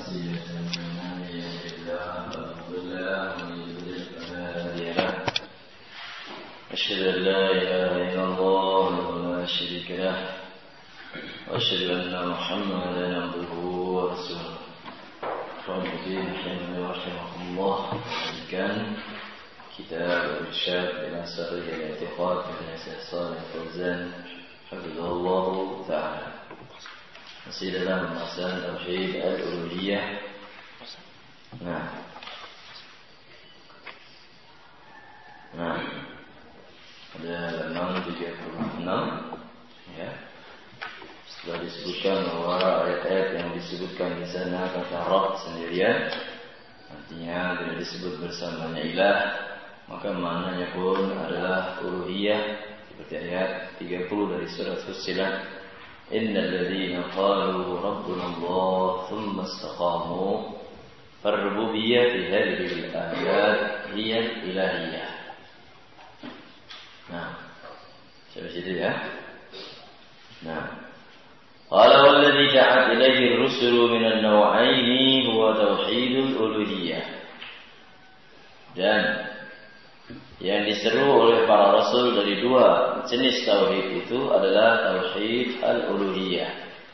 ناسية من يهد الله فلا مضل له ومن يضلل فلا هادي له أشهد أن لا إله إلا الله ولا شريك له وأشهد أن محمدا عبده ورسوله فالمدين رحمه الله كان كتاب الإرشاد إلى صحيح الاعتقاد من صالح الفوزان حفظه الله تعالى. Masih dalam pembahasan tauhid al-uluhiyah. Nah, ada halaman 36 ya. Setelah disebutkan bahwa ayat-ayat yang disebutkan di sana kata Rabb sendirian, artinya tidak disebut bersamanya ilah, maka maknanya pun adalah uluhiyah seperti ayat 30 dari surat Fussilat. Innal ladzina qalu rabbuna Allah thumma istaqamu farrububiyyah fi hadhihi al-ayat hiya al-ilahiyyah. Nah, sampai situ ya. Nah, qala walladzi da'at ilayhi ar-rusulu min an-naw'aini huwa tauhidul uluhiyyah. Dan yang diseru oleh para rasul dari dua jenis tauhid itu adalah tauhid al-uluhiyah.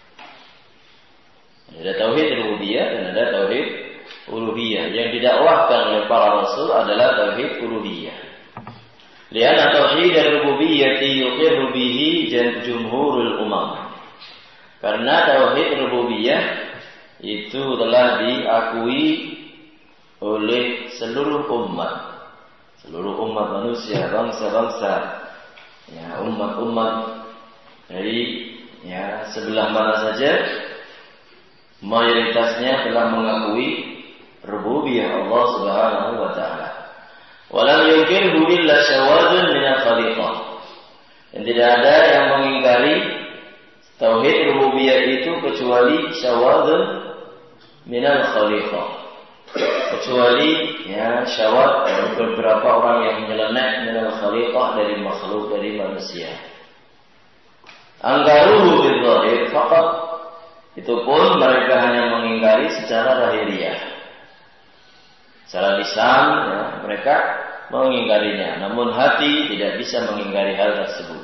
Ada tauhid rububiyah dan ada tauhid uluhiyah. Yang didakwahkan oleh para rasul adalah tauhid uluhiyah. Lianna tauhid ar-rububiyyah yuqirru bihi jumhurul umam. Karena tauhid rububiyah itu telah diakui oleh seluruh umat. Seluruh umat manusia, bangsa-bangsa, ya, umat-umat dari ya sebelah mana saja, mayoritasnya telah mengakui rububiyah Allah Subhanahu wa taala. Walam yunkiru illa syawadun min al-khaliqah. Dan tidak ada yang mengingkari tauhid rububiyah itu kecuali syawadun min al-khaliqah. Kecuali ya syawat beberapa orang yang menyeleneh minal khaliqah dari makhluk dari manusia. Anggaruhu bil zahir faqat, itu pun mereka hanya mengingkari secara lahiriah. Secara lisan ya, mereka mengingkarinya, namun hati tidak bisa mengingkari hal tersebut.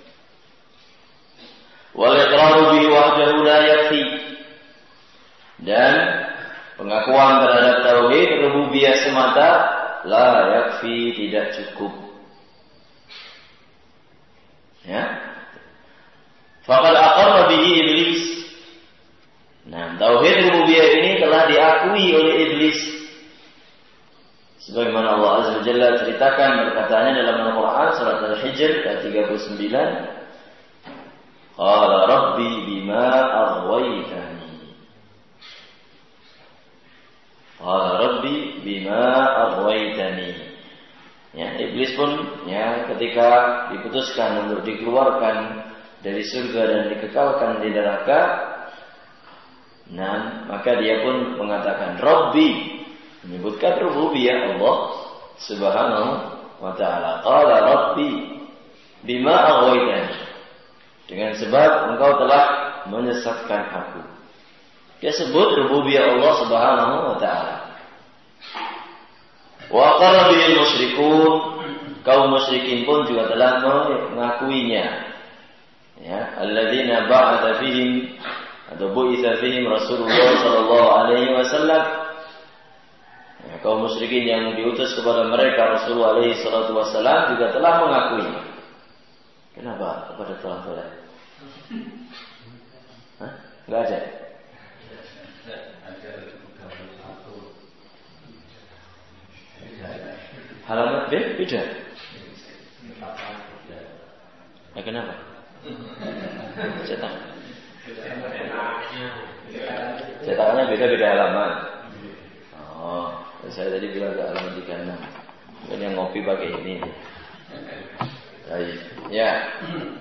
Wal iqraru bihi wahdahu la yakfi. Dan pengakuan terhadap tauhid rububiyah semata la yakfi, tidak cukup. Ya. Faqad aqarra bihi iblis. Nah, tauhid rububiyah ini telah diakui oleh iblis. Sebagaimana Allah Azza wa Jalla ceritakan perkataannya dalam Al-Qur'an surat Al-Hijr ayat 39. Qala rabbi bima aghwaytani. Qala rabbi bima aghwaytani. Ya, iblis pun ya ketika diputuskan untuk dikeluarkan dari surga dan dikekalkan di neraka, nah maka dia pun mengatakan Rabbi, menyebutkan rububiyah Allah Subhanahu wa taala. Qala rabbi bima aghwaytani, dengan sebab engkau telah menyesatkan aku. Dia sebut rububiyah Allah Subhanahu wa taala. Wa qala bil musyrikun, kaum musyrikin pun juga telah mengakuinya. Ya, alladzina ba'atha fihim atau bu'itsa fihim Rasulullah sallallahu alaihi wasallam. Ya, kaum musyrikin yang diutus kepada mereka Rasulullah alaihi salatu wasallam juga telah mengakuinya. Kenapa? Kepada telah salat. Hah? Enggak ada. Halaman B beda. Nah, kenapa? Cetakannya beda-beda halaman. Oh, saya tadi bilang ke halaman 36. Mungkin yang ngopi pakai ini. Baik. Ya.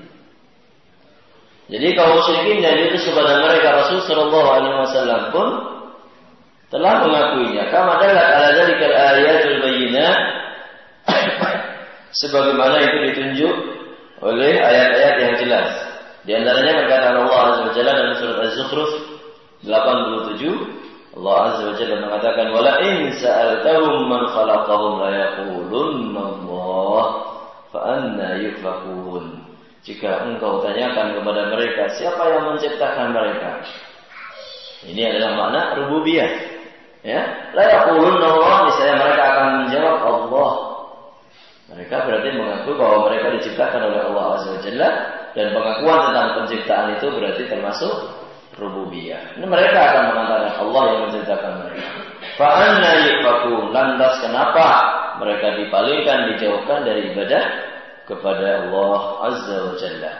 Jadi kaum musyrikin yang diutus kepada mereka Rasul sallallahu alaihi wasallam pun telah mengakuinya. Kama dalat ala dzalikal ayatul bayyinat, sebagaimana itu ditunjuk oleh ayat-ayat yang jelas. Di antaranya perkataan Allah Azza wa Jalla dalam surat Az-Zukhruf 87, Allah Azza wa Jalla mengatakan, "Wala in sa'altahum man khalaqahum la yaqulunna Allah, fa anna yufakun." Jika engkau tanyakan kepada mereka, siapa yang menciptakan mereka? Ini adalah makna rububiyah. Ya, la yaqulunna Allah, misalnya mereka akan menjawab Allah. Mereka berarti mengaku bahwa mereka diciptakan oleh Allah Azza wa Jalla, dan pengakuan tentang penciptaan itu berarti termasuk rububiyah. Ini mereka akan mengatakan Allah yang menciptakan mereka. Fa anna yufakun, lantas kenapa mereka dipalingkan, dijauhkan dari ibadah kepada Allah Azza wa Jalla?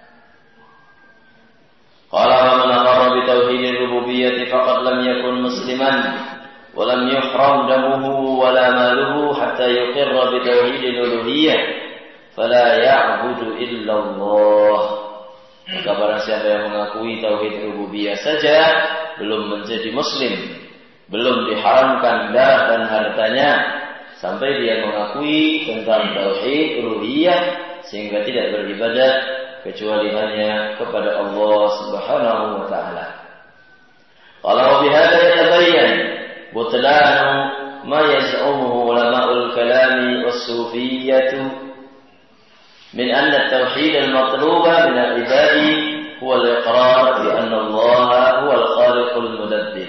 Qala wa man aqarra bi tauhidir rububiyyah faqad lam yakun musliman wa lam yuhram damuhu wa la maluhu hatta yuqirra bi tauhidil uluhiyyah fala ya'budu illa Allah. Maka barang siapa yang mengakui tauhid rububiyah saja belum menjadi muslim, belum diharamkan darah dan hartanya, sampai dia mengakui tentang tauhid uluhiyah sehingga tidak beribadah kecuali hanya kepada Allah Subhanahu wa taala. Kalau bihadza yatabayyan butlanu ma yaz'umuhu ulama'ul kalami was-sufiyyah min anna at-tauhid al-matluba min al-ibadi huwa al-iqrar bi anna Allah huwa al-khaliq al-mudabbir.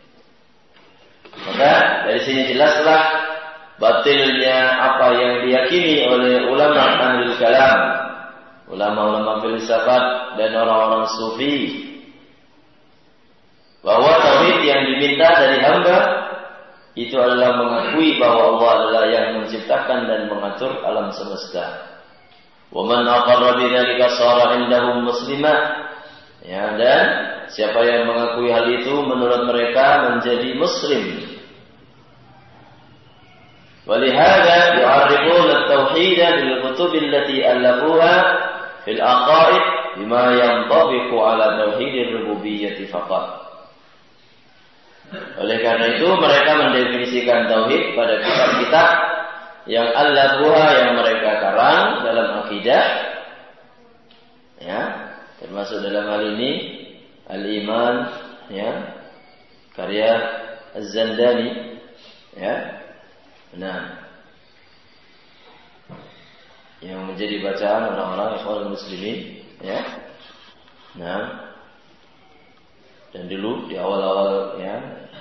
Maka dari sini jelaslah batilnya apa yang diyakini oleh ulama ahlul kalam, ulama-ulama filsafat dan orang-orang sufi, bahwa tauhid yang diminta dari hamba itu adalah mengakui bahwa Allah adalah yang menciptakan dan mengatur alam semesta. Wa man aqarra bidzalika shara indahum muslima. Ya, dan siapa yang mengakui hal itu menurut mereka menjadi muslim. ولهذا يعرفون التوحيد بالكتب التي ألفوها في العقائد بما ينطبق على توحيد الربوبية فقط. Oleh karena itu mereka mendefinisikan tauhid pada kitab-kitab yang allafuha, yang mereka karang dalam akidah, ya, termasuk dalam hal ini Al-Iman, ya, karya Az-Zandani, ya. Nah, yang menjadi bacaan orang-orang ikhwan muslimin, ya. Nah, dan dulu di awal-awal, ya,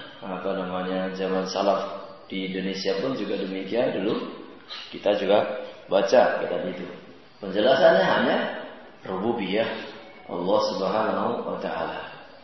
zaman salaf di Indonesia pun juga demikian. Dulu kita juga baca kitab itu. Penjelasannya hanya rububiyah Allah Subhanahu wa taala.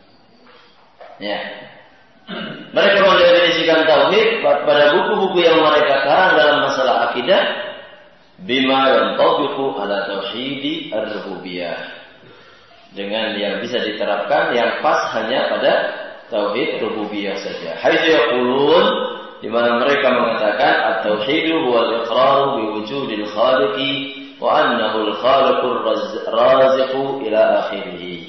Ya. Mereka mendefinisikan tauhid pada buku-buku yang mereka karang dalam masalah akidah bima yantabiqu ala tauhidi ar-rububiyah, dengan yang bisa diterapkan yang pas hanya pada tauhid rububiyah saja. Haitsu yaqulun, di mana mereka mengatakan at-tauhidu huwal iqraru bi wujudil khaliqi wa annahu al-khaliqur raziqu ila akhirih.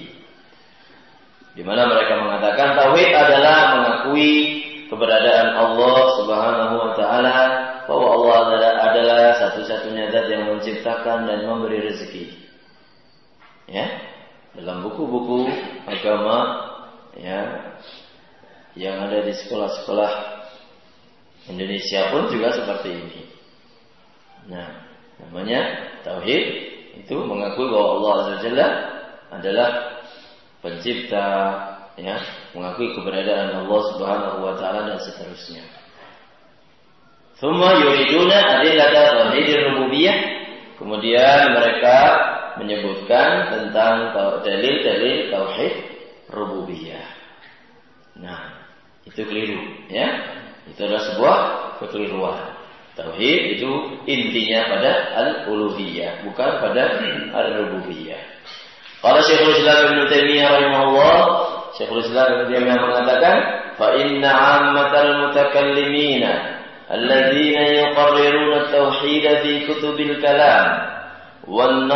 Di mana mereka mengatakan tauhid adalah mengakui keberadaan Allah Subhanahu wa taala, bahwa Allah adalah satu-satunya zat yang menciptakan dan memberi rezeki. Ya, dalam buku-buku agama, ya, yang ada di sekolah-sekolah Indonesia pun juga seperti ini. Nah, namanya tauhid itu mengakui bahwa Allah Azza wa Jalla adalah pencipta, ya, mengakui keberadaan Allah Subhanahu wa taala dan seterusnya. Tsumma yuriduna adillata tauhidir rububiyah, kemudian mereka menyebutkan tentang dalil-dalil tauhid rububiyah. Nah, itu keliru, ya. Itu adalah sebuah kekeliruan. Tauhid itu intinya pada al-uluhiyah, bukan pada al-rububiyah. Qala Syekhul Islam Ibnu Taimiyah rahimahullah, Syekhul Islam Ibnu Taimiyah mengatakan, fa inna 'ammatal mutakallimina alladzina yuqarriruna at-tauhid fi kutubil kalam wan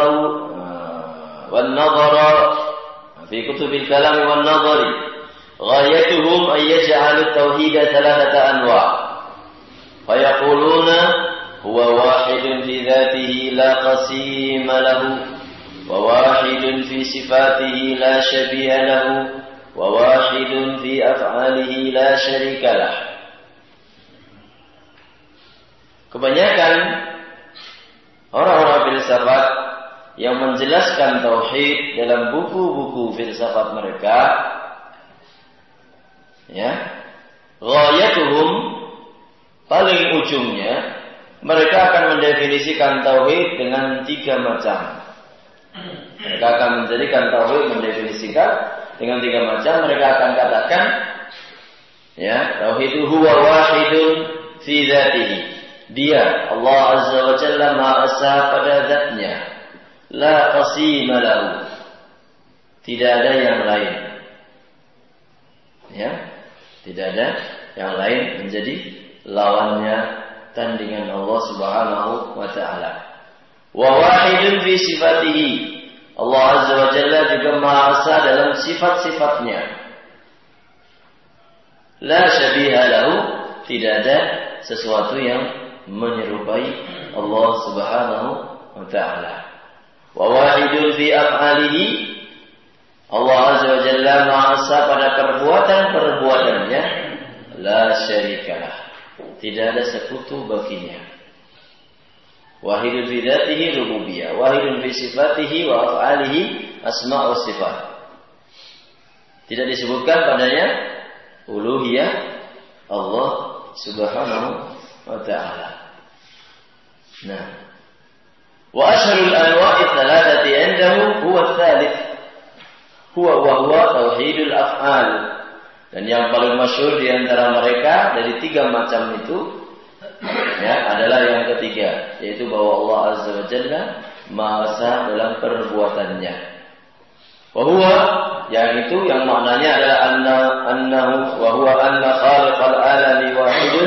nadhara fi kutubil kalam wan nadhari ghayatuhum ay yaj'alu at-tauhid thalathata anwa' fa yaquluna huwa wahidun fi dhatihi la qasima lahu وواحد في صفاته لا شبيه له wa wahidun fi af'alihi la syarika lah. Kebanyakan orang-orang filsafat yang menjelaskan tauhid dalam buku-buku filsafat mereka, ya, ghayatuhum, paling ujungnya mereka akan mendefinisikan tauhid dengan 3 macam. Mereka akan menjadikan tauhid, mendefinisikan dengan 3 macam. Mereka akan katakan, ya, tauhid itu huwa wahidun fi dzatihi. Dia, Allah Azza wa Jalla, Maha Esa pada zatnya. La qasima lahu. Tidak ada yang lain. Ya, tidak ada yang lain menjadi lawannya, tandingan Allah Subhanahu wa taala. Wa wahidun fi sifatihi. Allah Azza wa Jalla juga Maha Esa dalam sifat-sifatnya. La syabiha lahu. Tidak ada sesuatu yang menyerupai Allah Subhanahu wa taala. Wa wahidun fi af'alihi. Allah Azza wa Jalla Maha Esa pada perbuatan-perbuatannya. La syarikalah. Tidak ada sekutu baginya. Wahidun fi dzatihi rububiyah, wahidun fi sifatihi wa af'alihi asma' wa sifat. Tidak disebutkan padanya uluhiyah Allah Subhanahu wa ta'ala. Nah, wa asharul anwa'i thalathati 'indahu huwa ats-tsalits. Huwa tauhidul af'al. Dan yang paling masyhur di antara mereka dari 3 macam itu, ya, adalah yang ketiga, yaitu bahwa Allah Azza wa Jalla Maha Esa dalam perbuatannya. Wa huwa, yang itu yang maknanya adalah annahu wa huwa anna khaliqal alami wahidun,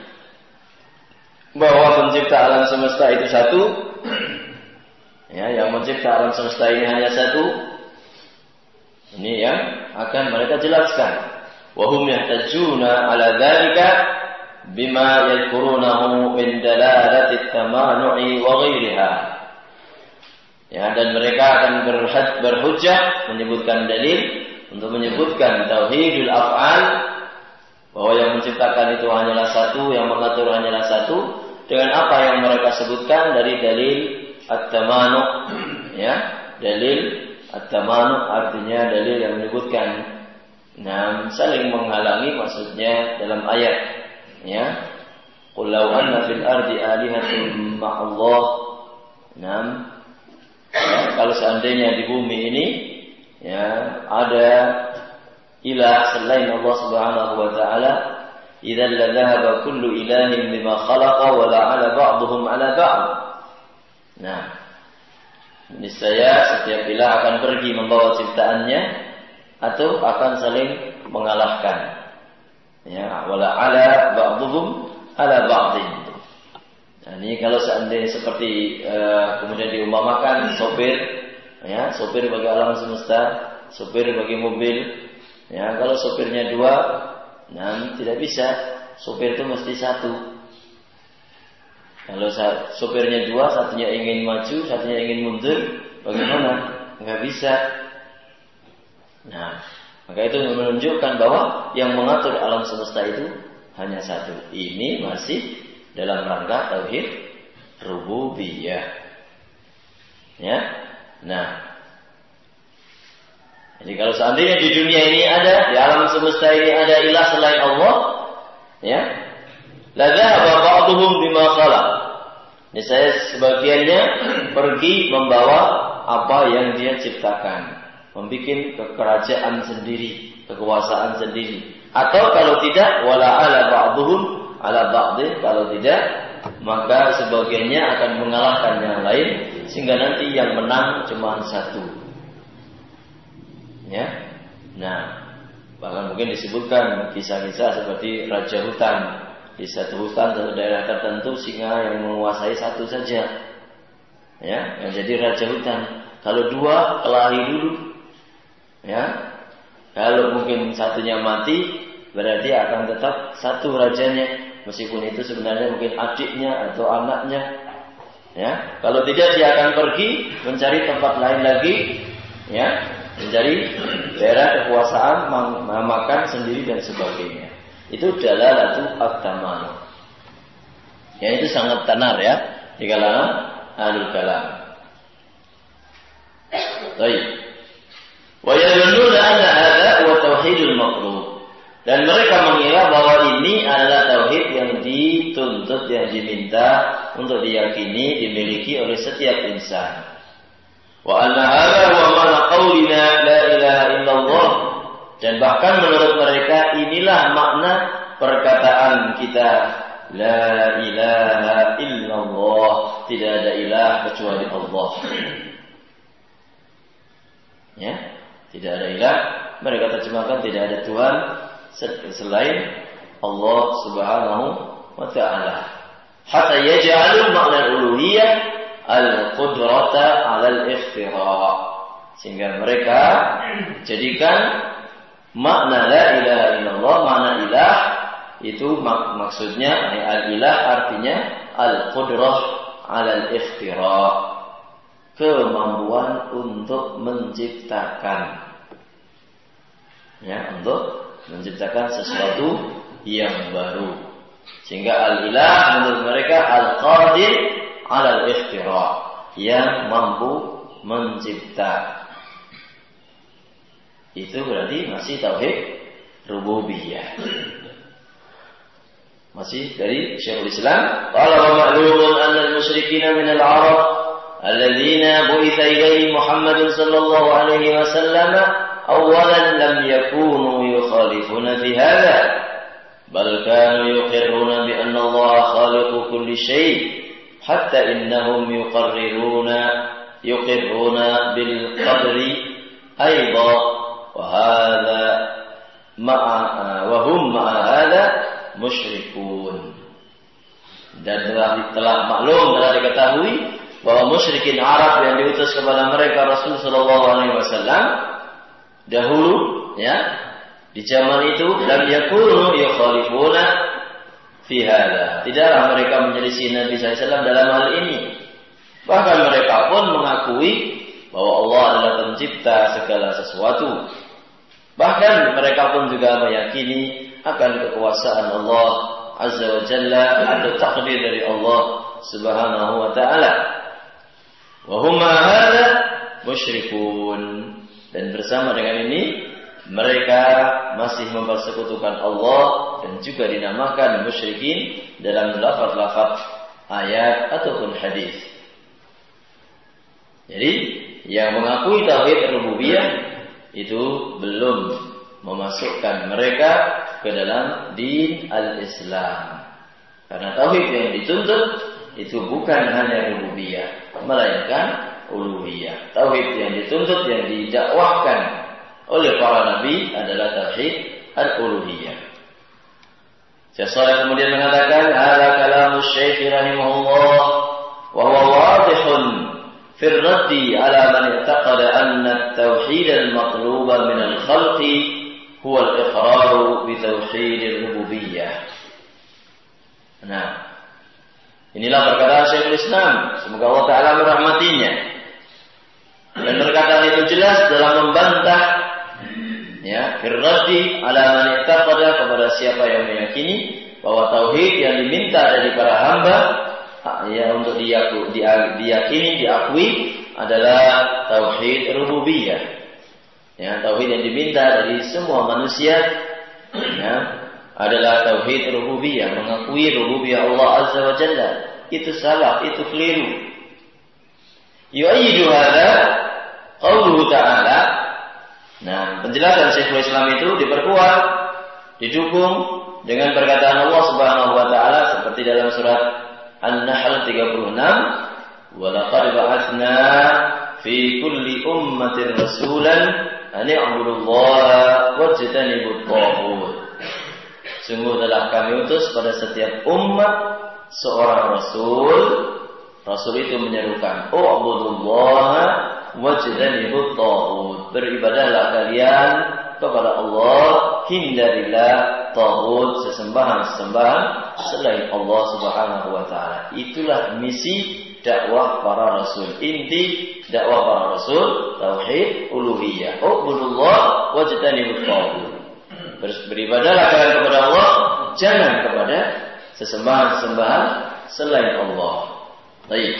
bahwa pencipta alam semesta itu satu. Ya, yang mencipta alam semesta ini hanya satu. Ini yang akan mereka jelaskan. Wa hum yahtajuna ala dzalika bima yadhkurunahu min dalalati at-tamanu'i wa ghairiha. Ya, dan mereka akan berhujjah menyebutkan dalil untuk menyebutkan tauhidul af'al, bahwa yang menciptakan itu hanyalah satu, yang mengatur hanyalah satu, dengan apa yang mereka sebutkan dari dalil at-tamanu'. Ya, dalil at-tamanu' artinya dalil yang menyebutkan saling menghalangi, maksudnya dalam ayat, ya, qul law anna fil ardi alihatun ma'allah. Kalau seandainya di bumi ini, ya, ada ilah selain Allah Subhanahu wa taala, idzal la dhahaba kullu ilahin bima khalaqa wa la 'ala ba'dhum 'ala ba'd. Niscaya setiap ilah akan pergi membawa ciptaannya atau akan saling mengalahkan. Ya, wala 'ala ba'dhum 'ala ba'dhin. Nah, ini kalau seandainya seperti kemudian diumpamakan sopir, ya, sopir bagi alam semesta, sopir bagi mobil. Ya, kalau sopirnya 2, tidak bisa. Sopir itu mesti satu. Kalau sopirnya 2, satunya ingin maju, satunya ingin mundur, bagaimana? Enggak bisa. Maka itu menunjukkan bahwa yang mengatur alam semesta itu hanya satu. Ini masih dalam rangka tauhid rububiyah. Ya. Jadi kalau seandainya di dunia ini ada, di alam semesta ini ada ilah selain Allah, ya, la dhahaba ba'dhum bima khalaq. Ini saya sebagiannya pergi membawa apa yang dia ciptakan, membikin kekerajaan sendiri, kekuasaan sendiri. Atau kalau tidak, wala 'ala ba'dhum 'ala ba'dhin, kalau tidak, maka sebagiannya akan mengalahkan yang lain, sehingga nanti yang menang cuma satu. Ya. Bahkan mungkin disebutkan kisah-kisah seperti raja hutan. Di satu hutan, satu daerah tertentu, singa yang menguasai satu saja, ya, yang jadi raja hutan. Kalau 2 kelahi dulu, ya. Kalau mungkin satunya mati, berarti akan tetap satu rajanya, meskipun itu sebenarnya mungkin adiknya atau anaknya. Ya, kalau tidak dia akan pergi mencari tempat lain lagi, ya, mencari daerah kekuasaan, makan sendiri dan sebagainya. Itu dalalatu at-tamanun. Ya, itu sangat tenar ya di kalangan ahlul kalam. Baik. Wa yadulluna anna hadza wa tauhidul maqlub. Dan mereka mengira bahwa ini adalah tauhid yang dituntut, yang diminta untuk diyakini, dimiliki oleh setiap insan. Wa anna hadza wa ma'na qaulina la ilaha illallah. Dan bahkan menurut mereka inilah makna perkataan kita la ilaha illallah, tidak ada ilah kecuali Allah. Ya, tidak ada ilah, mereka terjemahkan tidak ada Tuhan selain Allah Subhanahu wa ta'ala. Hatta yaj'alul makna al-uluhiyah al-qudrata 'ala al-ikhtira'. Sehingga mereka jadikan makna la ilaha illallah, makna ilah itu maksudnya al-ilah artinya al-qudrah 'ala al-ikhtira', kemampuan untuk menciptakan. Ya, untuk menciptakan sesuatu yang baru. Sehingga al-ilah menurut mereka al-qadir 'ala al-ikhtira', yang mampu mencipta. Itu berarti masih tauhid rububiyah. Masih dari Syekhul Islam. Qala wa ma'lumun anna al-musyrikin min al-'arab alladhina bu'itha ilayhi Muhammad sallallahu alaihi wasallam awalan lam yakunu yukhalifuna fi hadha bal kanu yuqirruna bi anna Allah khaliqu kulli shay' hatta innahum yuqirruna bil qadri aidan wa hadha wa hum ma'a hadha musyrikun. Dan telah maklum, telah diketahui bahwa musyrikin Arab yang diutus kepada mereka Rasul sallallahu alaihi wasallam dahulu, ya, di zaman itu lam yakunu yukhalifuna fi hadza. Tidaklah mereka menyelisih Nabi sallallahu alaihi wasallam dalam hal ini. Bahkan mereka pun mengakui bahwa Allah adalah pencipta segala sesuatu. Bahkan mereka pun juga meyakini akan kekuasaan Allah Azza wa Jalla, ada takdir dari Allah Subhanahu wa ta'ala. Wa hum hadza musyrikun. Dan bersama dengan ini mereka masih mempersekutukan Allah dan juga dinamakan musyrikin dalam lafaz-lafaz ayat ataupun hadis. Jadi yang mengakui tauhid rububiyah itu belum memasukkan mereka ke dalam din al-Islam. Karena tauhid yang dituntut itu bukan hanya rububiyah, melainkan uluhiyah. Tauhid yang dituntut, yang didakwahkan oleh para nabi adalah tauhid al-uluhiyah. Syekh Shalih kemudian mengatakan, "Hadza kalamu Syekh rahimahullah wa huwa wadihun fi ar-raddi ala man i'taqada anna at-tauhid al-maqluba min al-khalqi huwa al-iqrar bi tauhid ar-rububiyyah." Nah, inilah perkataan Syekhul Islam, semoga Allah Ta'ala merahmatinya. Dan perkataan itu jelas dalam membantah, ya, firraddi ala man i'taqada, kepada siapa yang meyakini bahwa tauhid yang diminta dari para hamba, ya, untuk diyakini, diakui adalah tauhid rububiyah. Ya, tauhid yang diminta dari semua manusia, ya, adalah tauhid rububiyah, mengakui rububiyah Allah Azza wa Jalla. Itu salah, itu keliru. Yu'ayyidu hadza qauluhu ta'ala. Nah, penjelasan Syekhul Islam itu diperkuat, didukung dengan perkataan Allah Subhanahu wa taala seperti dalam surat An-Nahl 36, "Wa laqad ba'atsna fi kulli ummatin rasulan an i'budullaha wajtanibut taghut." Sungguh telah kami utus pada setiap umat seorang rasul. Rasul itu menyerukan, "U'budullaha wajtanibut taghut." Beribadahlah kalian kepada Allah, hindarilah taghut, sesembahan-sesembahan selain Allah Subhanahu wa taala. Itulah misi dakwah para rasul. Inti dakwah para rasul tauhid uluhiyah. Ubudullah wajtanibut taghut. Beribadahlah kalian kepada Allah, jangan kepada sesembahan-sesembahan selain Allah. Baik.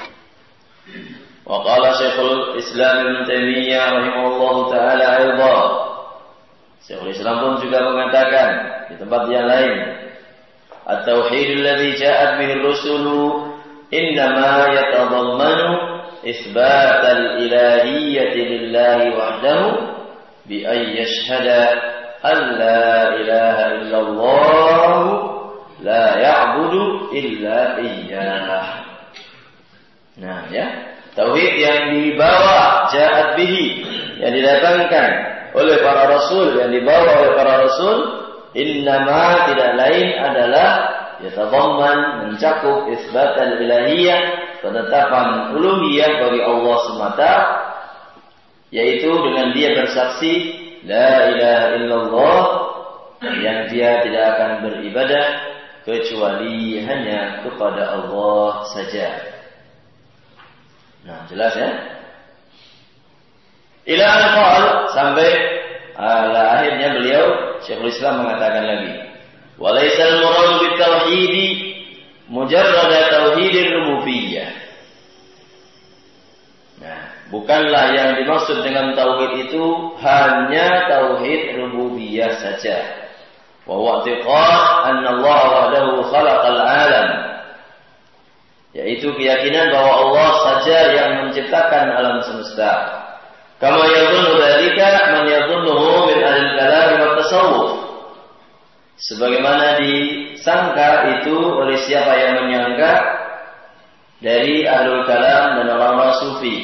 Wa qala Syekhul Islam Ibnu Taimiyah rahimahullahu taala aidan. Syekhul Islam pun juga mengatakan di tempat yang lain, at-tauhid alladhi ja'at bihi ar-rusulu innama yatadammanu itsbat al-ilahiyyati lillahi wahdahu bi an yashhada an la ilaha illallah la ya'budu illa iyyah. Nah, ya, tauhid yang dibawa ja'at bihi, yang didatangkan oleh para rasul, yang dibawa oleh para rasul, innama tidak lain adalah yatadamman, mencakup isbatal ilahiyah, penetapan uluhiyah bagi Allah semata, yaitu dengan dia bersaksi la ilaha illallah, yang dia tidak akan beribadah kecuali hanya kepada Allah saja. Nah, jelas ya? Ila al-qaal, sampai akhirnya beliau Syekhul Islam mengatakan lagi, walaisal muradu bitauhidi mujarrad tauhidir rububiyyah. Nah, bukanlah yang dimaksud dengan tauhid itu hanya tauhid rububiyah saja. Wa huwa i'tiqad anna Allah wahdahu khalaqal alam, yaitu keyakinan bahwa Allah saja yang menciptakan alam semesta. Kama yadhunnu dzalika man yadhunnuhu min ahli al-kalam wa tasawuf. Sebagaimana disangka itu oleh siapa yang menyangka dari ahlul kalam dan orang-orang sufi.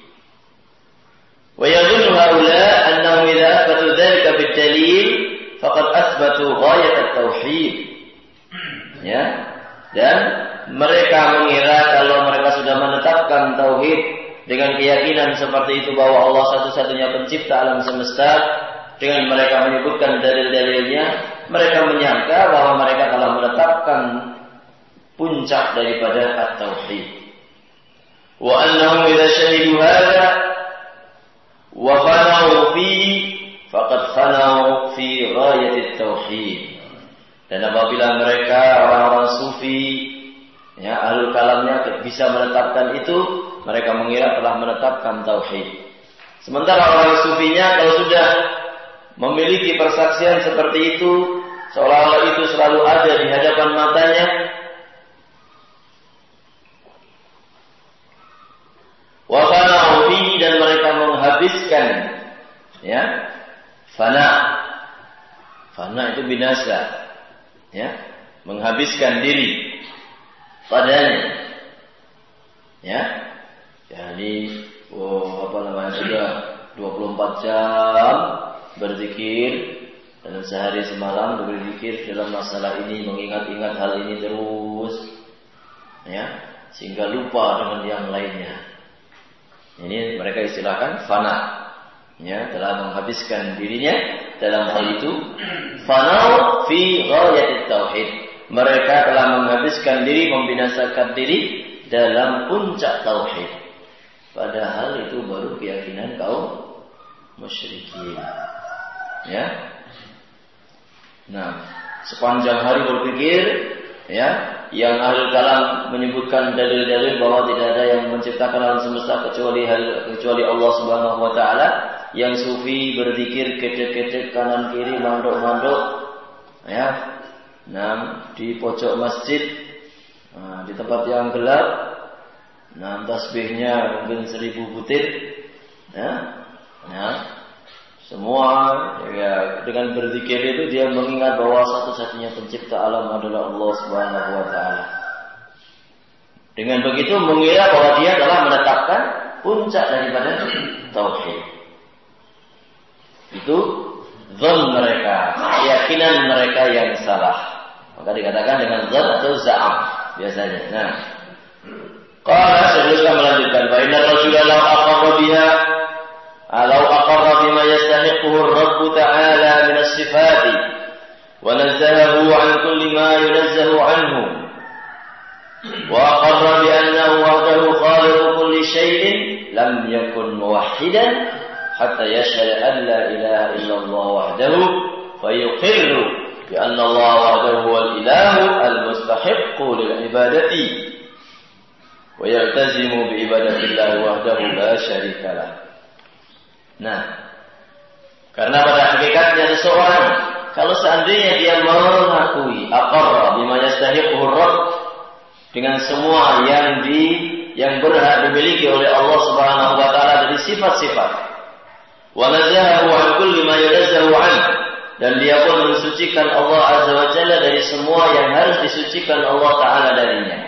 Wa yadhunnu haula annahum idza athbatu dzalika bid-dalil faqad athbatu ghayat at-tauhid. Ya, dan mereka mengira kalau mereka sudah menetapkan tauhid dengan keyakinan seperti itu bahwa Allah satu-satunya pencipta alam semesta, dengan mereka menyebutkan dalil-dalilnya, mereka menyangka bahwa mereka telah menetapkan puncak daripada at-tauhid. Wa annahum idza shahidu hadza wa fanau fihi faqad fanau fi ghayati at-tauhid. Dan apabila mereka orang-orang sufi, ya, ahlul kalamnya bisa menetapkan itu, mereka mengira telah menetapkan tauhid. Sementara orang sufinya kalau sudah memiliki persaksian seperti itu, seolah-olah itu selalu ada di hadapan matanya, wa fana'u fihi, dan mereka menghabiskan, ya, fana itu binasa, ya, menghabiskan diri padanya, ya. Jadi sudah 24 jam berzikir, dalam sehari semalam berzikir dalam masalah ini, mengingat-ingat hal ini terus, ya, sehingga lupa dengan yang lainnya. Ini mereka istilahkan fana, ya, telah menghabiskan dirinya dalam hal itu. Fanau fi ghayatit tauhid, mereka telah menghabiskan diri, membinasakan diri dalam puncak tauhid. Padahal itu baru keyakinan kaum musyrikin. Ya. Nah, sepanjang hari berpikir, ya, yang ahli kalam menyebutkan dalil-dalil bahwa tidak ada yang menciptakan alam semesta kecuali Allah Subhanahu wa taala. Yang sufi berzikir kedek-kedek kanan kiri, mandok-mandok, ya. Nah, di pojok masjid, di tempat yang gelap. Nah, tasbihnya mungkin 1000 butir, ya. Nah, semua, ya, dengan berzikir itu dia mengingat bahwa satu-satunya pencipta alam adalah Allah Subhanahu wa taala. Dengan begitu mengira bahwa dia telah menetapkan puncak daripada tauhid. Itu zon mereka, keyakinan mereka yang salah. Maka dikatakan dengan zon atau za'am biasanya. Nah, qala Syekhul Islam melanjutkan, fa inna rajula law aqarra biha law aqarra bima yastahiquhu ar-rabb ta'ala min as-sifati wa nazzahahu 'an kulli ma yunazzahu 'anhu wa aqarra bi annahu wahdahu khaliqu kulli shay'in lam yakun muwahhidan hatta yashhadu an la ilaha illallah wahdahu fayuqirru bi anna Allah wahdahu huwal ilahu al-mustahiqqu lil ibadati wa yaltazimu bi ibadatillahi wahdahu la syarika lah. Nah, karena pada hakikatnya seseorang kalau seandainya dia mengakui aqarra bima yastahiquhu rabb dengan semua yang berhak dimiliki oleh Allah Subhanahu wa taala dari sifat-sifat, wa nazahahu an kulli ma yunazzahu an, dan dia pun mensucikan Allah Azza wa Jalla dari semua yang harus disucikan Allah taala darinya.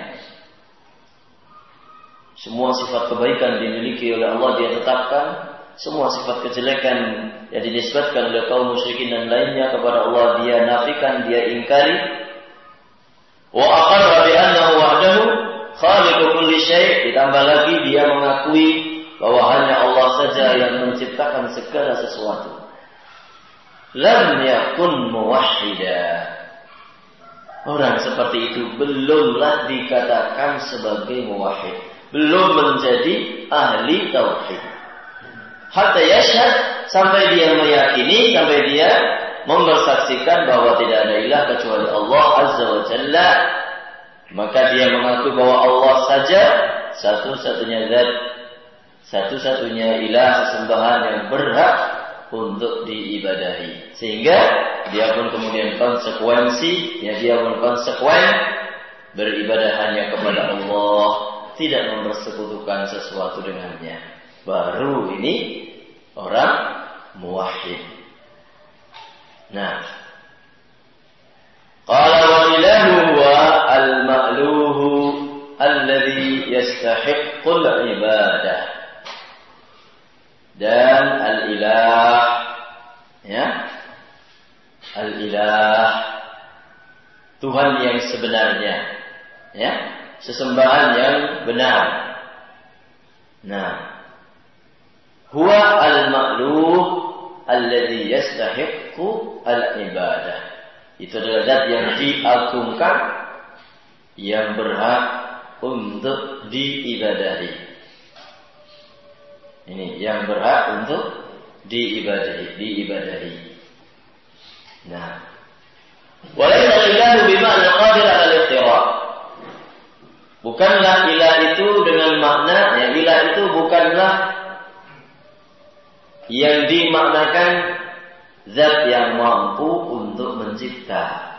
Semua sifat kebaikan dimiliki oleh Allah dia tetapkan, semua sifat kejelekan yang dinisbatkan oleh kaum musyrikin dan lainnya kepada Allah dia nafikan, dia ingkari. Wa aqarra bi annahu wahdahu khaliqu kulli syai', ditambah lagi dia mengakui bahwa hanya Allah saja yang menciptakan segala sesuatu. Lam yakun muwahhida. Orang seperti itu belumlah dikatakan sebagai muwahhid, belum menjadi ahli tauhid. Hatta yashhad, sampai dia meyakini, sampai dia mempersaksikan bahwa tidak ada ilah kecuali Allah Azza wa Jalla. Maka dia mengakui bahwa Allah saja satu-satunya zat, satu-satunya ilah sesembahan yang berhak untuk diibadahi. Sehingga dia pun kemudian dia pun konsekuen beribadah hanya kepada Allah, tidak mempersekutukan sesuatu dengannya. Baru ini orang muwahhid. Nah, qala wa ilahu huwa al-ma'luhu alladhi yastahiqqul ibadah. Dan al-ilah, ya, al-ilah Tuhan yang sebenarnya, ya, sesembahan yang benar. Nah, huwa al-ma'luh alladhi yastahiqqu al-ibadah. Itu adalah zat yang diagungkan, yang berhak untuk diibadahi. Ini yang berhak untuk diibadahi. Nah, walaysa ilahu bima'na qadir 'ala al-iftira'. Bukanlah ilah itu dengan makna, ya, ilah itu bukanlah yang dimaknakan zat yang mampu untuk mencipta.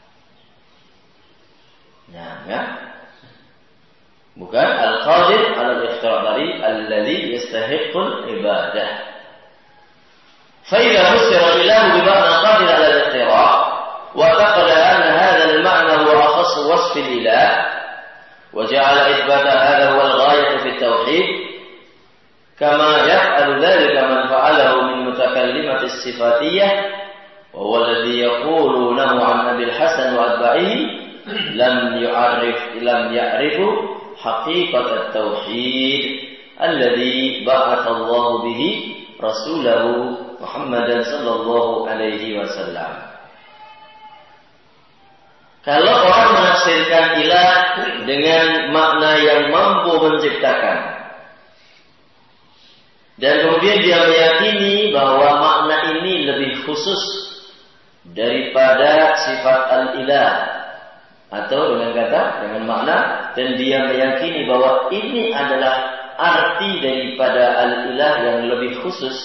Nah, ya. Bukan al-qadir 'ala al-iftira' dari alladhi yastahiqqul ibadah. Fa idza fassara ilahu bima'na qadir 'ala al-iftira' wa taqala anna hadha al-ma'na huwa akhass wasf al-ilah wa ja'ala ithbata hadha huwa al-ghayah fi at-tauhid kama yaf'alu dhalika man fa'alahu min mutakallimati as-sifatiyah wa huwa alladhi yaqulunahu 'an Abi al-Hasan wa atba'ihi lam ya'rifu haqiqat at-tauhid alladhi ba'atha Allah bihi rasulahu Muhammadan sallallahu alaihi wasallam. Kalau orang menafsirkan ilah dengan makna yang mampu menciptakan, dan kemudian dia meyakini bahwa makna ini lebih khusus daripada sifat al-ilah, atau dengan makna, dan dia meyakini bahwa ini adalah arti daripada al-ilah yang lebih khusus,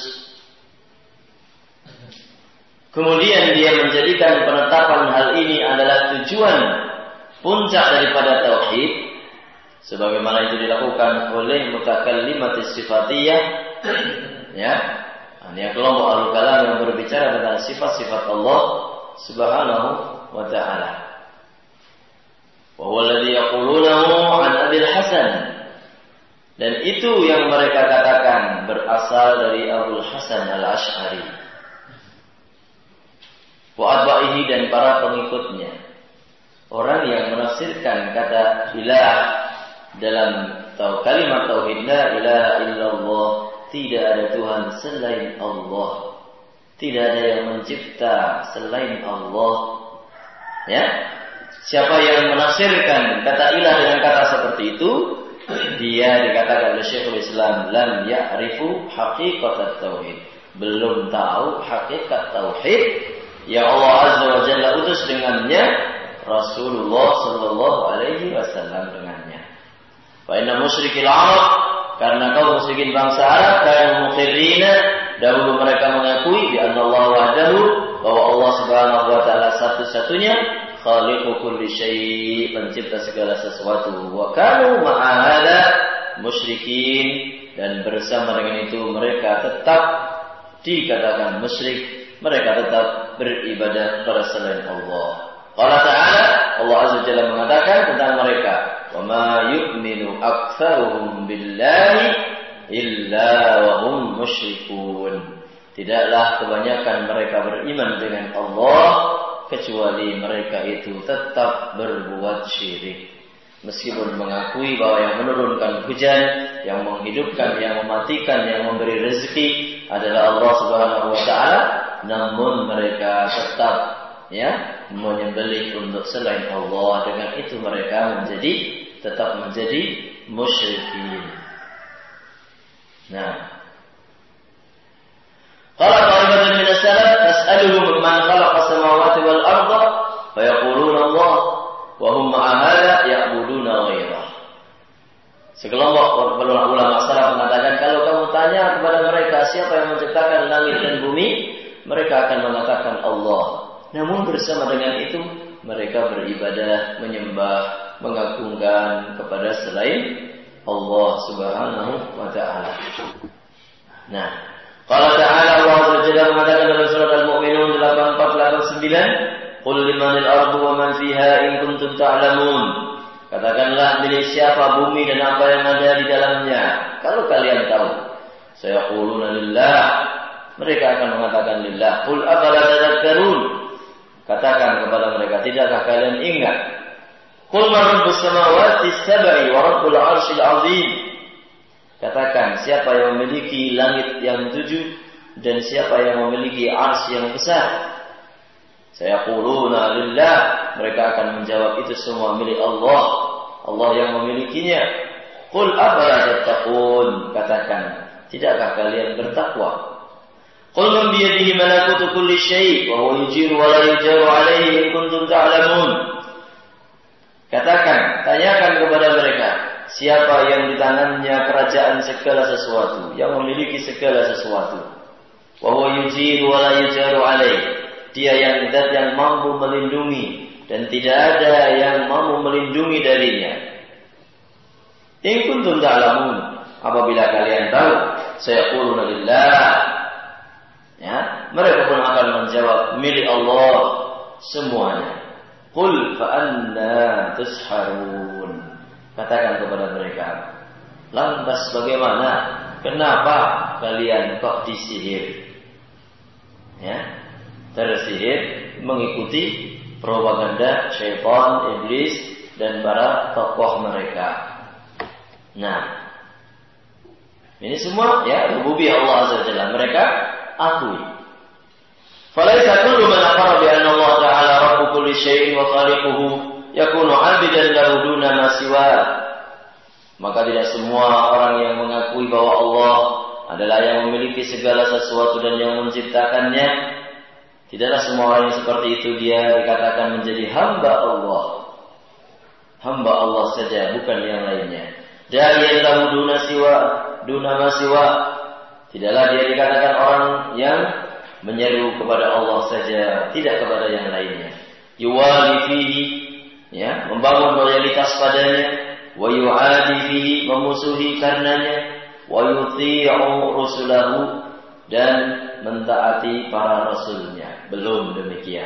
kemudian dia menjadikan penetapan hal ini adalah tujuan puncak daripada tauhid, sebagaimana itu dilakukan oleh mutakallimatis sifatiyah, ya, ini kelompok ahlul kalam yang berbicara tentang sifat-sifat Allah Subhanahu wa ta'ala. Wa huwa alladhi yaqulunahu 'an Abi al-Hasan, dan itu yang mereka katakan berasal dari Abul Hasan al-Asy'ari wa atba'ihi, dan para pengikutnya. Orang yang menafsirkan kata ilah dalam kalimat tauhid la ilaha illallah, tidak ada Tuhan selain Allah, tidak ada yang mencipta selain Allah, ya. Siapa yang menafsirkan kata ilah dengan kata seperti itu, dia dikatakan oleh Syekhul Islam lam ya'rifu haqiqat tauhid, belum tahu hakikat tauhid yang Allah Azza wa Jalla utus dengannya Rasulullah sallallahu alaihi wasallam dengannya. Fa inna musyrikil Arab, karena kaum musyrikin bangsa Arab kanu muqirrina, dahulu mereka mengakui bi anna Allah wahdahu, bahwa Allah Subhanahu wa taala satu-satunya khaliqu kulli syai', pencipta segala sesuatu. Wa kanu ma'ahada musyrikin, dan bersama dengan itu mereka tetap dikatakan musyrik, mereka tetap beribadah kepada selain Allah. Allah Ta'ala, Allah Azza wa Jalla mengatakan tentang mereka, wa ma yu'minu aktsaruhum billahi illa wa hum musyrikun. Tidaklah kebanyakan mereka beriman dengan Allah kecuali mereka itu tetap berbuat syirik. Meskipun mengakui bahwa yang menurunkan hujan, yang menghidupkan, yang mematikan, yang memberi rezeki adalah Allah Subhanahu wa taala, namun mereka tetap menyembelih untuk selain Allah. Dengan itu mereka tetap menjadi musyrikin. Nah, qala qa'ibatun min as-salaf tas'aluhum man khalaqa as-samawati wal arda fa yaquluna Allah wa hum ma'a hadha ya'buduna ghairah. Sekelompok ulama salaf mengatakan, kalau kamu tanya kepada mereka siapa yang menciptakan langit dan bumi, mereka akan mengatakan Allah. Namun bersama dengan itu mereka beribadah, menyembah, mengagungkan kepada selain Allah Subhanahu wa taala. Nah, qala ta'ala, Allah Azza wa Jalla mengatakan dalam surat Al-Mu'minun 84-89, qul limanil ardu wa man fiha in kuntum ta'lamun. Katakanlah, milik siapa bumi dan apa yang ada di dalamnya, kalau kalian tahu. Sayaquluna lillah, mereka akan mengatakan lillah. Qul afala tadhakkarun, katakan kepada mereka, tidakkah kalian ingat? Qul man rabbus samawati as-sab'i wa rabbul 'arsyil 'azim. Katakan, siapa yang memiliki langit yang 7 dan siapa yang memiliki arsy yang besar? Sayaquluna lillah, mereka akan menjawab itu semua milik Allah, Allah yang memilikinya. Qul afala tattaqun, katakan, tidakkah kalian bertakwa? Qul man biyadihi malakutu kulli syai' wa huwa yujiru wa la yujaru 'alaihi in kuntum ta'lamun. Katakan, tanyakan kepada mereka, siapa yang di tangannya kerajaan segala sesuatu, yang memiliki segala sesuatu. Wa huwa yujiru wa la yujaru 'alaihi, dia yang zat yang mampu melindungi dan tidak ada yang mampu melindungi darinya. In kuntum ta'lamun, apabila kalian tahu, sayaquluna lillah, mereka pun akan menjawab milik Allah semuanya. Qul fa anna tusharun, katakan kepada mereka, lantas bagaimana, kenapa kalian kok disihir? Tersihir mengikuti propaganda syaitan, iblis dan para tokoh mereka. Nah, ini semua rububiyah Allah Azza wa Jalla mereka akui. Falaisa kullu man aqarra bi anna Allah Ta'ala rabbu kulli syai'in wa khaliquhu yakunu 'abdan lahu duna ma siwa. Maka tidak semua orang yang mengakui bahwa Allah adalah yang memiliki segala sesuatu dan yang menciptakannya, tidaklah semua orang yang seperti itu dia dikatakan menjadi hamba Allah. Hamba Allah saja, bukan yang lainnya. Da'iyan lahu duna ma siwa. Tidaklah dia dikatakan orang yang menyeru kepada Allah saja, tidak kepada yang lainnya. Yuwali fihi, membangun loyalitas padanya, wa yu'adi fihi, memusuhi karenanya, wa yuti'u rusulahu, dan mentaati para rasulnya. Belum demikian.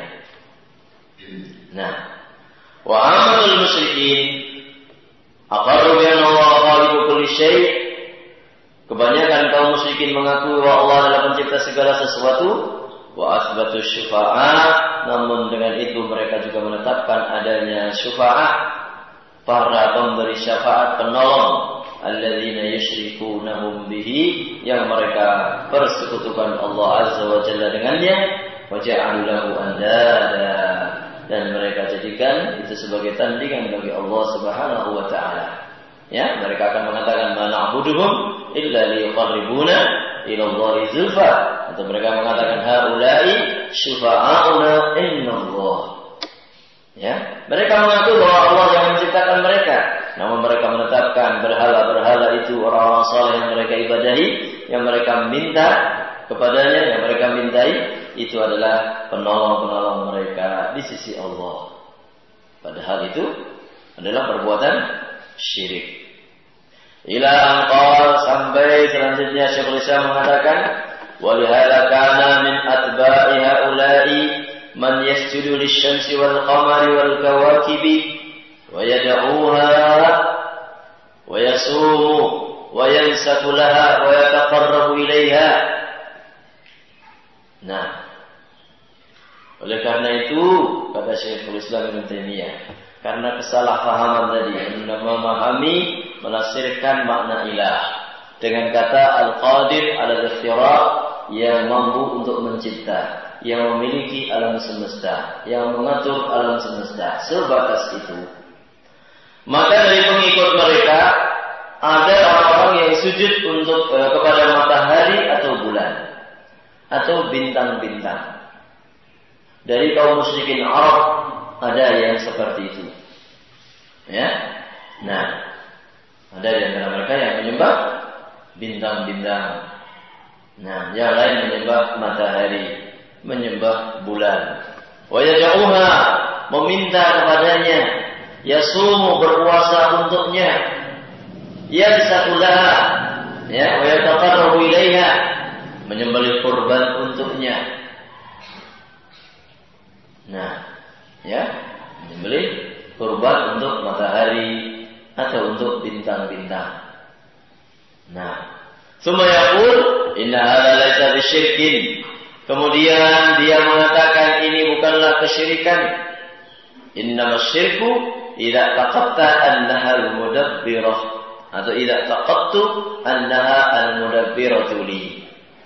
Nah, wa amalul musyrikin aqarru bi anna Allah khaliqu kulli syai'. Kebanyakan kaum musyrikin mengakui bahwa Allah adalah pencipta segala sesuatu, wa asbatu syufa'ah, namun dengan itu mereka juga menetapkan adanya syufa'ah, para pemberi syafaat, penolong, alladzina yusyrikunahum bihi, yang mereka persekutukan Allah Azza wa Jalla dengannya, wa ja'alu lahu andada, dan mereka jadikan itu sebagai tandingan bagi Allah Subhanahu wa taala. Ya, mereka akan mengatakan ma na'buduhum illa liyuqarribuna ila Allahi zulfa, atau mereka mengatakan haula'i syufa'auna indallah. Ya, mereka mengaku bahwa Allah yang menciptakan mereka, namun mereka menetapkan berhala-berhala itu orang-orang saleh yang mereka ibadahi, yang mereka minta kepadanya, yang mereka mintai itu adalah penolong-penolong mereka di sisi Allah. Padahal itu adalah perbuatan syirik. Ila anqal, sampai selanjutnya Syekhul Islam mengatakan, wa lihadza kana min atba'i haula'i man yasjudu lisyamsi wal qamari wal kawakibi wa yad'uha wa yasumu wa yansaku laha wa yataqarrabu ilaiha. Nah, oleh karena itu kata Syekhul Islam Ibnu Taimiyah, karena kesalahpahaman tadi, memahami, menafsirkan makna ilah dengan kata al-qadir al-ikhtira, yang mampu untuk mencipta, yang memiliki alam semesta, yang mengatur alam semesta, sebatas itu. Maka dari pengikut mereka ada orang-orang yang sujud untuk kepada matahari atau bulan atau bintang-bintang. Dari kaum musyrikin Arab ada yang seperti itu. Ya. Nah, ada di antara mereka yang menyembah bintang-bintang. Nah, yang lain menyembah matahari, menyembah bulan. Wa yad'uha, meminta kepadanya, yasumu, berpuasa untuknya, yansakulaha, ya, wa yataqarrabu ilaiha, menyembelih kurban untuknya. Nah, ya, menyembelih kurban untuk matahari atau untuk bintang-bintang. Nah, summa yaqul inna hadza laysa bisyirkin. Kemudian dia mengatakan ini bukanlah kesyirikan. Innamas syirku idza taqatta annaha al-mudabbirah, atau idza taqattu annaha al-mudabbiratu li.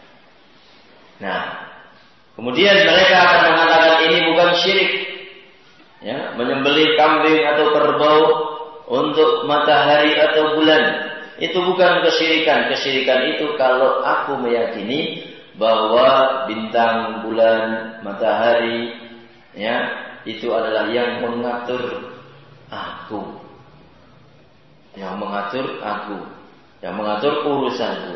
Nah, kemudian mereka akan mengatakan ini bukan syirik. Ya, menyembelih kambing atau kerbau untuk matahari atau bulan, itu bukan kesyirikan. Kesyirikan itu kalau aku meyakini bahwa bintang, bulan, matahari, ya, itu adalah yang mengatur aku, yang mengatur aku, yang mengatur urusanku.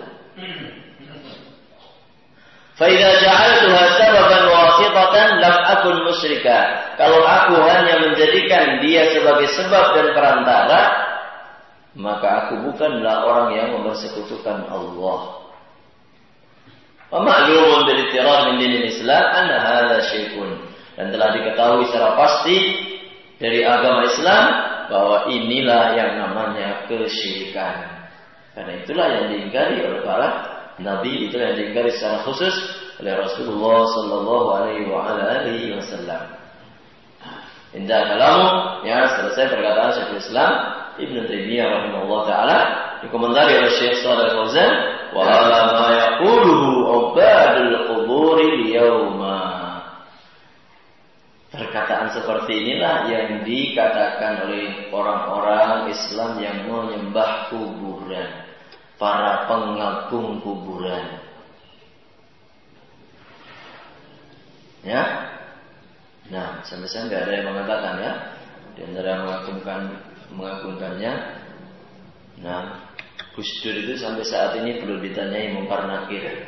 فَإِذَا جَعَلْتُهَا سَبَبًا وَاسِطَةً لَمْ أَكُنْ مُشْرِكًا. Kalau aku hanya menjadikan dia sebagai sebab dan perantara, maka aku bukanlah orang yang mempersekutukan Allah. وَمَعْلُومٌ بِالْإِتِّرَارِ مِنْ دِينِ الْإِسْلَامِ أَنَّ هَذَا شِرْكٌ. Dan telah diketahui secara pasti dari agama Islam bahwa inilah yang namanya kesyirikan. Karena itulah yang diingkari oleh para Nabi, itu yang diingkari secara khusus oleh Rasulullah sallallahu alaihi wasallam. Indah kalamu, ya, selesai perkataan Syekhul Islam Ibnu Taimiyah rahimahullah taala, dikomentari oleh Syekh Shalih Al-Fauzan, wa ala ma yaquluhu ubadul quburi yauma. Perkataan seperti inilah yang dikatakan oleh orang-orang Islam yang menyembah kuburan, para pengagung kuburan. Ya. Nah, sampai-sampai nggak ada yang mengatakan, ya, di antara yang mengagungkannya. Nah, Gus Dur itu sampai saat ini belum ditanyai Munkar Nakir.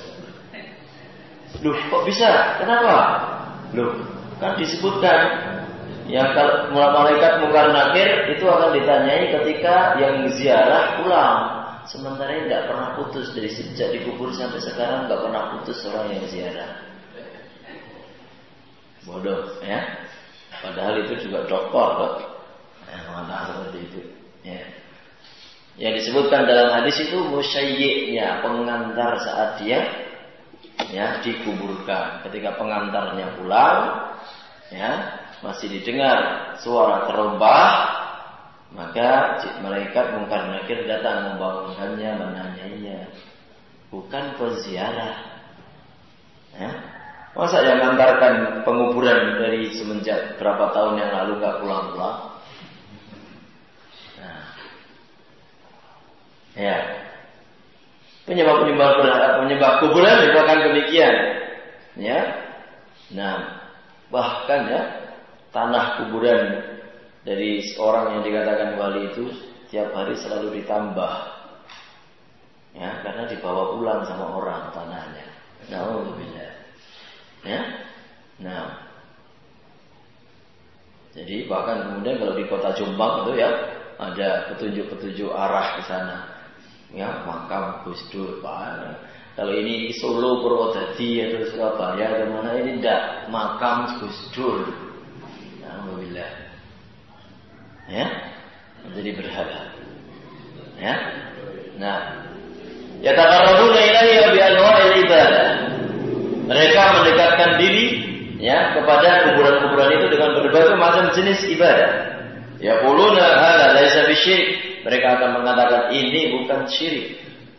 Loh, kok bisa? Kenapa? Loh, kan disebutkan yang kalau malaikat Munkar Nakir itu akan ditanyai ketika yang ziarah pulang. Sementara ini tidak pernah putus, dari sejak dikubur sampai sekarang tidak pernah putus orang yang ziarah. Bodoh, ya. Padahal itu juga doktor, dok. Mengatakan seperti itu. Ya. Yang disebutkan dalam hadis itu musyayyi'nya, pengantar saat dia, ya, dikuburkan. Ketika pengantarnya pulang, ya, masih didengar suara terompah, maka malaikat Munkar Nakir datang membangunkannya, menanyainya. Bukan peziarah, ya? Masa yang mengantarkan penguburan dari semenjak berapa tahun yang lalu nggak pulang-pulang? Nah, ya, penyembah kuburan itu akan demikian, ya. Nah, bahkan ya tanah kuburan dari seorang yang dikatakan wali itu tiap hari selalu ditambah, ya, karena dibawa pulang sama orang tanahnya. Alhamdulillah. Ya, nah, jadi bahkan kemudian kalau di kota Jombang itu ya ada petunjuk-petunjuk arah ke sana, ya makam Gus Dur, Pak. Kalau ini Solo, Purwodadi atau Surabaya, kemana ini tidak makam Gus Dur. Alhamdulillah, ya, menjadi berhala, ya. Nah, yataqarrabuna ilaihi bi anwa'il ibadah. Mereka mendekatkan diri ya kepada kuburan-kuburan itu dengan berbagai macam jenis ibadah. Yaquluna hadza laisa bisyirik. Mereka akan mengatakan ini bukan syirik.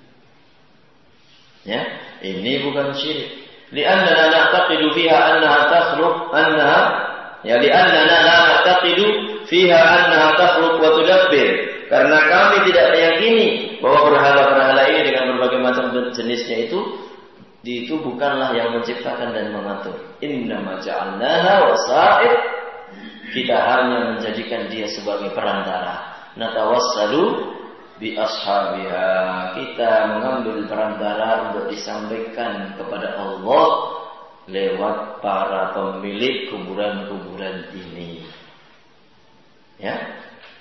Ya, ini bukan syirik. Li'annana na'taqidu fiha annaha takhluq li'annana la na'taqidu fiha annaha takhluq wa tudabbir. Karena kami tidak meyakini bahwa berhala-berhala ini dengan berbagai macam jenisnya itu bukanlah yang menciptakan dan mengatur. Innama ja'alnaha wasa'id. Kita hanya menjadikan dia sebagai perantara. Natawassalu bi ashabiha. Kita mengambil perantara untuk disampaikan kepada Allah lewat para pemilik kuburan-kuburan ini. Ya.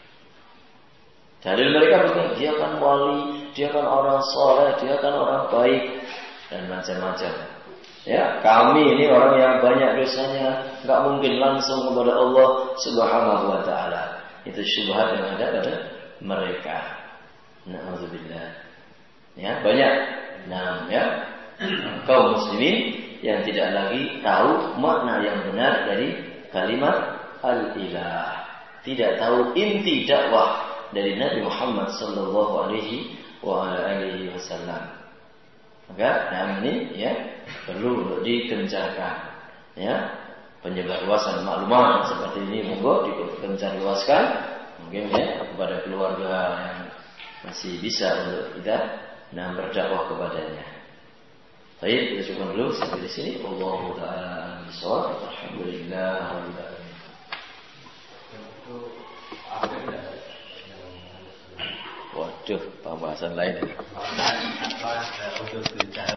Dalil mereka begini, dia kan wali, dia kan orang soleh, dia kan orang baik. Dan macam-macam. Ya, kami ini orang yang banyak dosanya, nggak mungkin langsung kepada Allah Subhanahu wa taala. Itu syubhat yang ada pada mereka. Na'udzubillah. Ya, banyak. Nah, ya, kaum muslimin yang tidak lagi tahu makna yang benar dari kalimat al-ilah. Tidak tahu inti dakwah dari Nabi Muhammad sallallahu alaihi wasallam. Maka ini ya perlu untuk digencarkan, ya penyebarluasan maklumat seperti ini monggo digencarluaskan mungkin ya kepada keluarga yang masih bisa untuk kita berdakwah kepadanya. Baik, kita cukup dulu sampai di sini. Wallahu ta'ala bishawab. Alhamdulillah. Waduh, pembahasan lain.